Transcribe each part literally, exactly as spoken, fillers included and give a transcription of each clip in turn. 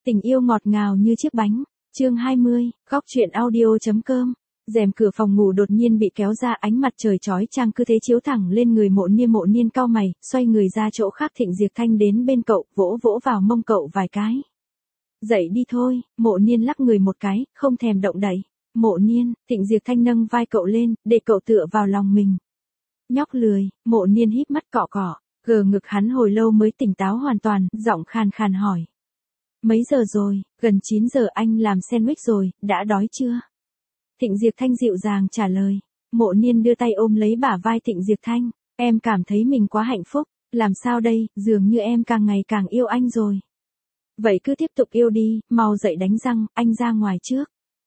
Tình yêu ngọt ngào như chiếc bánh. Chương hai mươi, góc truyện audio.com. Rèm cửa phòng ngủ đột nhiên bị kéo ra, ánh mặt trời chói chang cứ thế chiếu thẳng lên người Mộ Niên. Mộ Niên cau mày, xoay người ra chỗ khác. Thịnh Diệp Thanh đến bên cậu, vỗ vỗ vào mông cậu vài cái. Dậy đi thôi. Mộ Niên lắc người một cái, không thèm động đậy. Mộ Niên, Thịnh Diệp Thanh nâng vai cậu lên, để cậu tựa vào lòng mình. Nhóc lười. Mộ Niên híp mắt cọ cọ, gờ ngực hắn hồi lâu mới tỉnh táo hoàn toàn, giọng khàn khàn hỏi. Mấy giờ rồi? Gần chín giờ. Anh làm sandwich rồi, đã đói chưa? Thịnh Diệp Thanh dịu dàng trả lời. Mộ Niên đưa tay ôm lấy bả vai Thịnh Diệp Thanh. Em cảm thấy mình quá hạnh phúc. Làm sao đây, dường như em càng ngày càng yêu anh rồi. Vậy cứ tiếp tục yêu đi, mau dậy đánh răng, anh ra ngoài trước.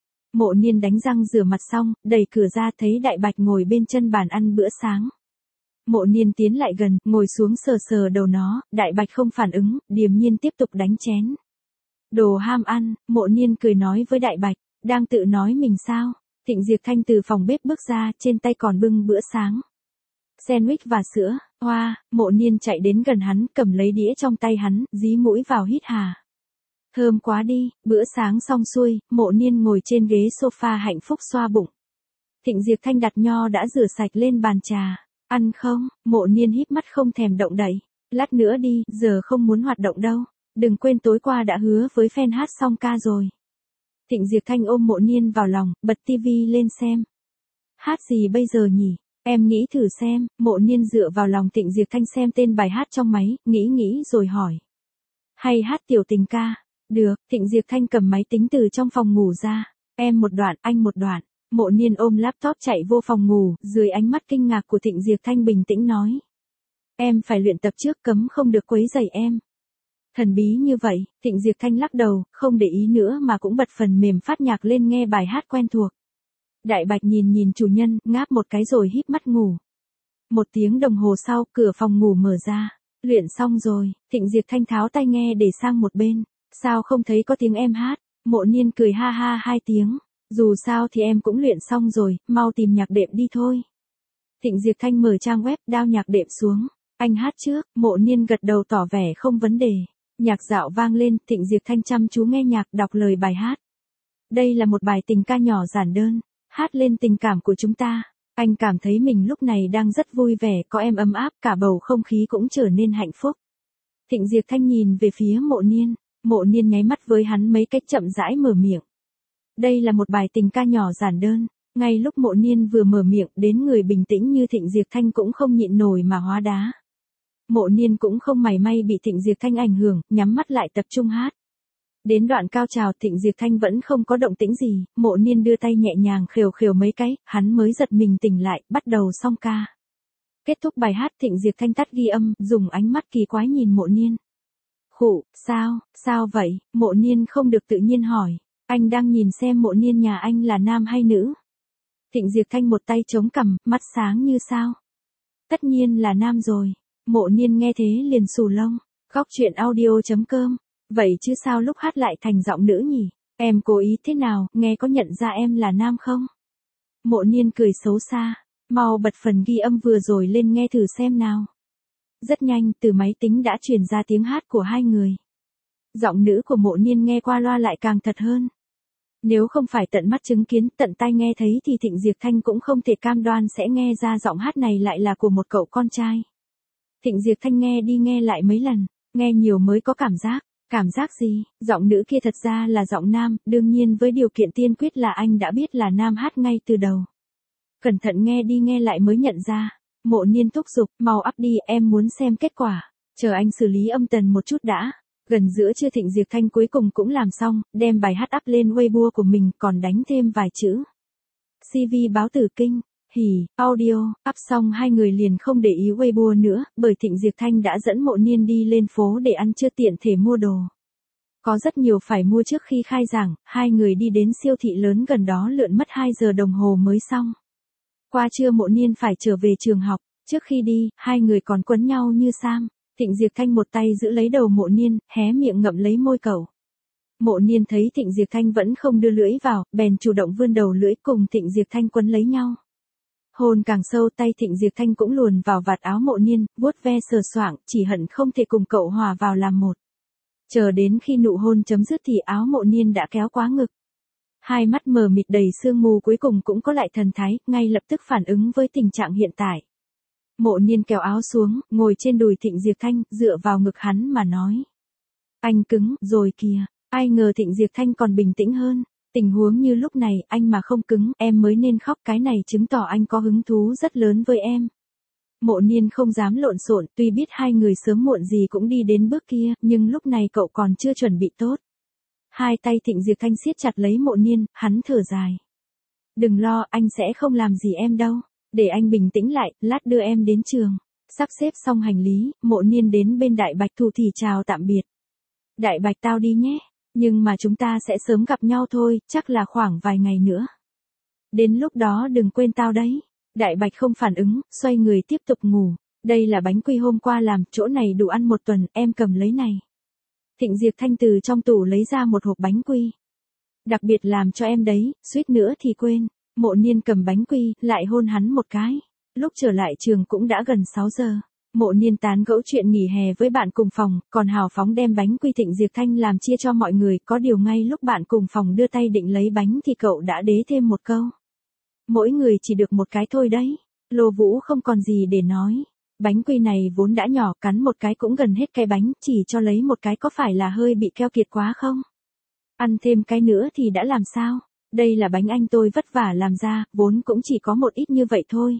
Mộ Niên đánh răng rửa mặt xong, đẩy cửa ra thấy Đại Bạch ngồi bên chân bàn ăn bữa sáng. Mộ Niên tiến lại gần, ngồi xuống sờ sờ đầu nó. Đại Bạch không phản ứng, điềm nhiên tiếp tục đánh chén. Đồ ham ăn. Mộ Niên cười nói với Đại Bạch. Đang tự nói mình sao? Thịnh Diệp Thanh từ phòng bếp bước ra, trên tay còn bưng bữa sáng. Sandwich và sữa. Hoa. Mộ Niên chạy đến gần hắn, cầm lấy đĩa trong tay hắn, dí mũi vào hít hà. Thơm quá đi. Bữa sáng xong xuôi, Mộ Niên ngồi trên ghế sofa hạnh phúc xoa bụng. Thịnh Diệp Thanh đặt nho đã rửa sạch lên bàn trà. Ăn không? Mộ Niên híp mắt không thèm động đậy. Lát nữa đi, giờ không muốn hoạt động đâu. Đừng quên tối qua đã hứa với fan hát xong ca rồi. Thịnh Diệp Thanh ôm Mộ Niên vào lòng, bật tivi lên xem. Hát gì bây giờ nhỉ? Em nghĩ thử xem. Mộ Niên dựa vào lòng Thịnh Diệp Thanh xem tên bài hát trong máy, nghĩ nghĩ rồi hỏi. Hay hát Tiểu Tình ca? Được. Thịnh Diệp Thanh cầm máy tính từ trong phòng ngủ ra. Em một đoạn, anh một đoạn. Mộ Niên ôm laptop chạy vô phòng ngủ, dưới ánh mắt kinh ngạc của Thịnh Diệp Thanh bình tĩnh nói. Em phải luyện tập trước, cấm không được quấy rầy em. Thần bí như vậy. Thịnh Diệp Thanh lắc đầu, không để ý nữa mà cũng bật phần mềm phát nhạc lên nghe bài hát quen thuộc. Đại Bạch nhìn nhìn chủ nhân, ngáp một cái rồi híp mắt ngủ. Một tiếng đồng hồ sau, cửa phòng ngủ mở ra. Luyện xong rồi. Thịnh Diệp Thanh tháo tai nghe để sang một bên. Sao không thấy có tiếng em hát? Mộ Niên cười ha ha hai tiếng. Dù sao thì em cũng luyện xong rồi, mau tìm nhạc đệm đi thôi. Thịnh Diệp Thanh mở trang web, đao nhạc đệm xuống. Anh hát trước. Mộ Niên gật đầu tỏ vẻ không vấn đề. Nhạc dạo vang lên, Thịnh Diệp Thanh chăm chú nghe nhạc, đọc lời bài hát. Đây là một bài tình ca nhỏ giản đơn, hát lên tình cảm của chúng ta. Anh cảm thấy mình lúc này đang rất vui vẻ, có em ấm áp, cả bầu không khí cũng trở nên hạnh phúc. Thịnh Diệp Thanh nhìn về phía Mộ Niên. Mộ Niên nháy mắt với hắn mấy cách chậm rãi mở miệng. Đây là một bài tình ca nhỏ giản đơn. Ngay lúc Mộ Niên vừa mở miệng, đến người bình tĩnh như Thịnh Diệp Thanh cũng không nhịn nổi mà hóa đá. Mộ Niên cũng không mảy may bị Thịnh Diệp Thanh ảnh hưởng, nhắm mắt lại tập trung hát. Đến đoạn cao trào Thịnh Diệp Thanh vẫn không có động tĩnh gì, Mộ Niên đưa tay nhẹ nhàng khều khều mấy cái, hắn mới giật mình tỉnh lại, bắt đầu song ca. Kết thúc bài hát Thịnh Diệp Thanh tắt ghi âm, dùng ánh mắt kỳ quái nhìn Mộ Niên. Khụ, sao, sao vậy? Mộ Niên không được tự nhiên hỏi. Anh đang nhìn xem Mộ Niên nhà anh là nam hay nữ. Thịnh Diệp Thanh một tay chống cằm, mắt sáng như sao. Tất nhiên là nam rồi. Mộ Niên nghe thế liền xù lông. Góc truyện audio.com. Vậy chứ sao lúc hát lại thành giọng nữ nhỉ? Em cố ý thế nào, nghe có nhận ra em là nam không? Mộ Niên cười xấu xa. Mau bật phần ghi âm vừa rồi lên nghe thử xem nào. Rất nhanh, từ máy tính đã truyền ra tiếng hát của hai người. Giọng nữ của Mộ Niên nghe qua loa lại càng thật hơn. Nếu không phải tận mắt chứng kiến, tận tai nghe thấy thì Thịnh Diệp Thanh cũng không thể cam đoan sẽ nghe ra giọng hát này lại là của một cậu con trai. Thịnh Diệp Thanh nghe đi nghe lại mấy lần, nghe nhiều mới có cảm giác. Cảm giác gì? Giọng nữ kia thật ra là giọng nam, đương nhiên với điều kiện tiên quyết là anh đã biết là nam hát ngay từ đầu. Cẩn thận nghe đi nghe lại mới nhận ra. Mộ Niên thúc giục, mau up đi, em muốn xem kết quả. Chờ anh xử lý âm tần một chút đã. Gần giữa trưa Thịnh Diệp Thanh cuối cùng cũng làm xong, đem bài hát up lên Weibo của mình, còn đánh thêm vài chữ. xê vê báo tử kinh. Hỉ, audio, up xong hai người liền không để ý Weibo nữa, bởi Thịnh Diệp Thanh đã dẫn Mộ Niên đi lên phố để ăn trưa tiện thể mua đồ. Có rất nhiều phải mua trước khi khai giảng, hai người đi đến siêu thị lớn gần đó lượn mất hai giờ đồng hồ mới xong. Qua trưa Mộ Niên phải trở về trường học, trước khi đi, hai người còn quấn nhau như sam. Thịnh Diệp Thanh một tay giữ lấy đầu Mộ Niên, hé miệng ngậm lấy môi cậu. Mộ Niên thấy Thịnh Diệp Thanh vẫn không đưa lưỡi vào, bèn chủ động vươn đầu lưỡi cùng Thịnh Diệp Thanh quấn lấy nhau. Hôn càng sâu, tay Thịnh Diệp Thanh cũng luồn vào vạt áo Mộ Niên, vuốt ve sờ soạng, chỉ hận không thể cùng cậu hòa vào làm một. Chờ đến khi nụ hôn chấm dứt thì áo Mộ Niên đã kéo quá ngực. Hai mắt mờ mịt đầy sương mù cuối cùng cũng có lại thần thái, ngay lập tức phản ứng với tình trạng hiện tại. Mộ Niên kéo áo xuống, ngồi trên đùi Thịnh Diệp Thanh, dựa vào ngực hắn mà nói. Anh cứng, rồi kìa. Ai ngờ Thịnh Diệp Thanh còn bình tĩnh hơn. Tình huống như lúc này, anh mà không cứng, em mới nên khóc, cái này chứng tỏ anh có hứng thú rất lớn với em. Mộ Niên không dám lộn xộn, tuy biết hai người sớm muộn gì cũng đi đến bước kia, nhưng lúc này cậu còn chưa chuẩn bị tốt. Hai tay Thịnh Diệp Thanh siết chặt lấy Mộ Niên, hắn thở dài. Đừng lo, anh sẽ không làm gì em đâu. Để anh bình tĩnh lại, lát đưa em đến trường. Sắp xếp xong hành lý, Mộ Niên đến bên Đại Bạch Thu thì chào tạm biệt. Đại Bạch tao đi nhé, nhưng mà chúng ta sẽ sớm gặp nhau thôi, chắc là khoảng vài ngày nữa. Đến lúc đó đừng quên tao đấy. Đại Bạch không phản ứng, xoay người tiếp tục ngủ. Đây là bánh quy hôm qua làm, chỗ này đủ ăn một tuần, em cầm lấy này. Thịnh Diệp Thanh từ trong tủ lấy ra một hộp bánh quy. Đặc biệt làm cho em đấy, suýt nữa thì quên. Mộ Niên cầm bánh quy, lại hôn hắn một cái. Lúc trở lại trường cũng đã gần sáu giờ. Mộ Niên tán gẫu chuyện nghỉ hè với bạn cùng phòng, còn hào phóng đem bánh quy Thịnh Diệp Thanh làm chia cho mọi người. Có điều ngay lúc bạn cùng phòng đưa tay định lấy bánh thì cậu đã đế thêm một câu. Mỗi người chỉ được một cái thôi đấy. Lô Vũ không còn gì để nói. Bánh quy này vốn đã nhỏ, cắn một cái cũng gần hết cái bánh, chỉ cho lấy một cái có phải là hơi bị keo kiệt quá không? Ăn thêm cái nữa thì đã làm sao? Đây là bánh anh tôi vất vả làm ra, vốn cũng chỉ có một ít như vậy thôi.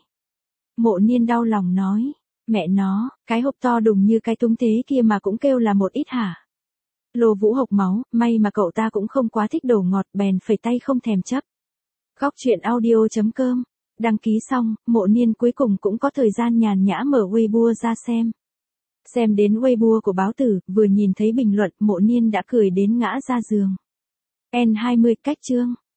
Mộ Niên đau lòng nói. Mẹ nó, cái hộp to đùng như cái túng thế kia mà cũng kêu là một ít hả? Lô Vũ hộc máu, may mà cậu ta cũng không quá thích đồ ngọt, bèn phẩy tay không thèm chấp. Góc truyện audio chấm com. Đăng ký xong, Mộ Niên cuối cùng cũng có thời gian nhàn nhã mở Weibo ra xem. Xem đến Weibo của báo tử, vừa nhìn thấy bình luận, Mộ Niên đã cười đến ngã ra giường. en hai mươi cách chương.